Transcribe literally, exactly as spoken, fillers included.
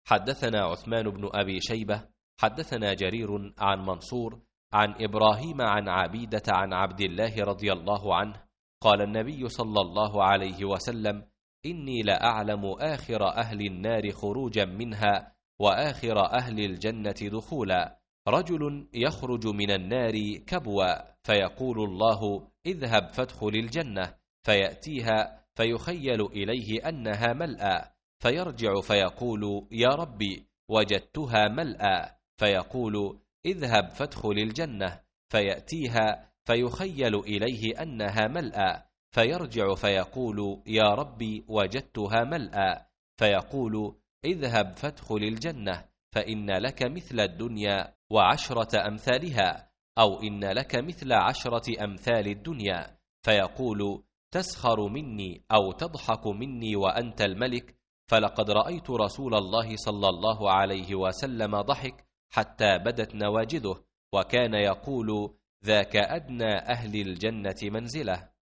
حدثنا عثمان بن أبي شيبة حدثنا جرير عن منصور عن إبراهيم عن عبيدة عن عبد الله رضي الله عنه قال النبي صلى الله عليه وسلم: إني لأعلم آخر أهل النار خروجا منها وآخر أهل الجنة دخولا. رجل يخرج من النار كبوا فيقول الله: اذهب فادخل الجنة، فيأتيها فيخيل إليه أنها ملأى، فيرجع فيقول: يا ربي وجدتها ملأى، فيقول: اذهب فادخل الجنة، فيأتيها فيخيل إليه أنها ملأى، فيرجع فيقول: يا ربي وجدتها ملأى، فيقول: اذهب فادخل الجنة، فإن لك مثل الدنيا وعشرة أمثالها، أو إن لك مثل عشرة أمثال الدنيا. فيقول: تسخر مني أو تضحك مني وأنت الملك؟ فلقد رأيت رسول الله صلى الله عليه وسلم ضحك حتى بدت نواجذه، وكان يقول: ذاك أدنى أهل الجنة منزلة.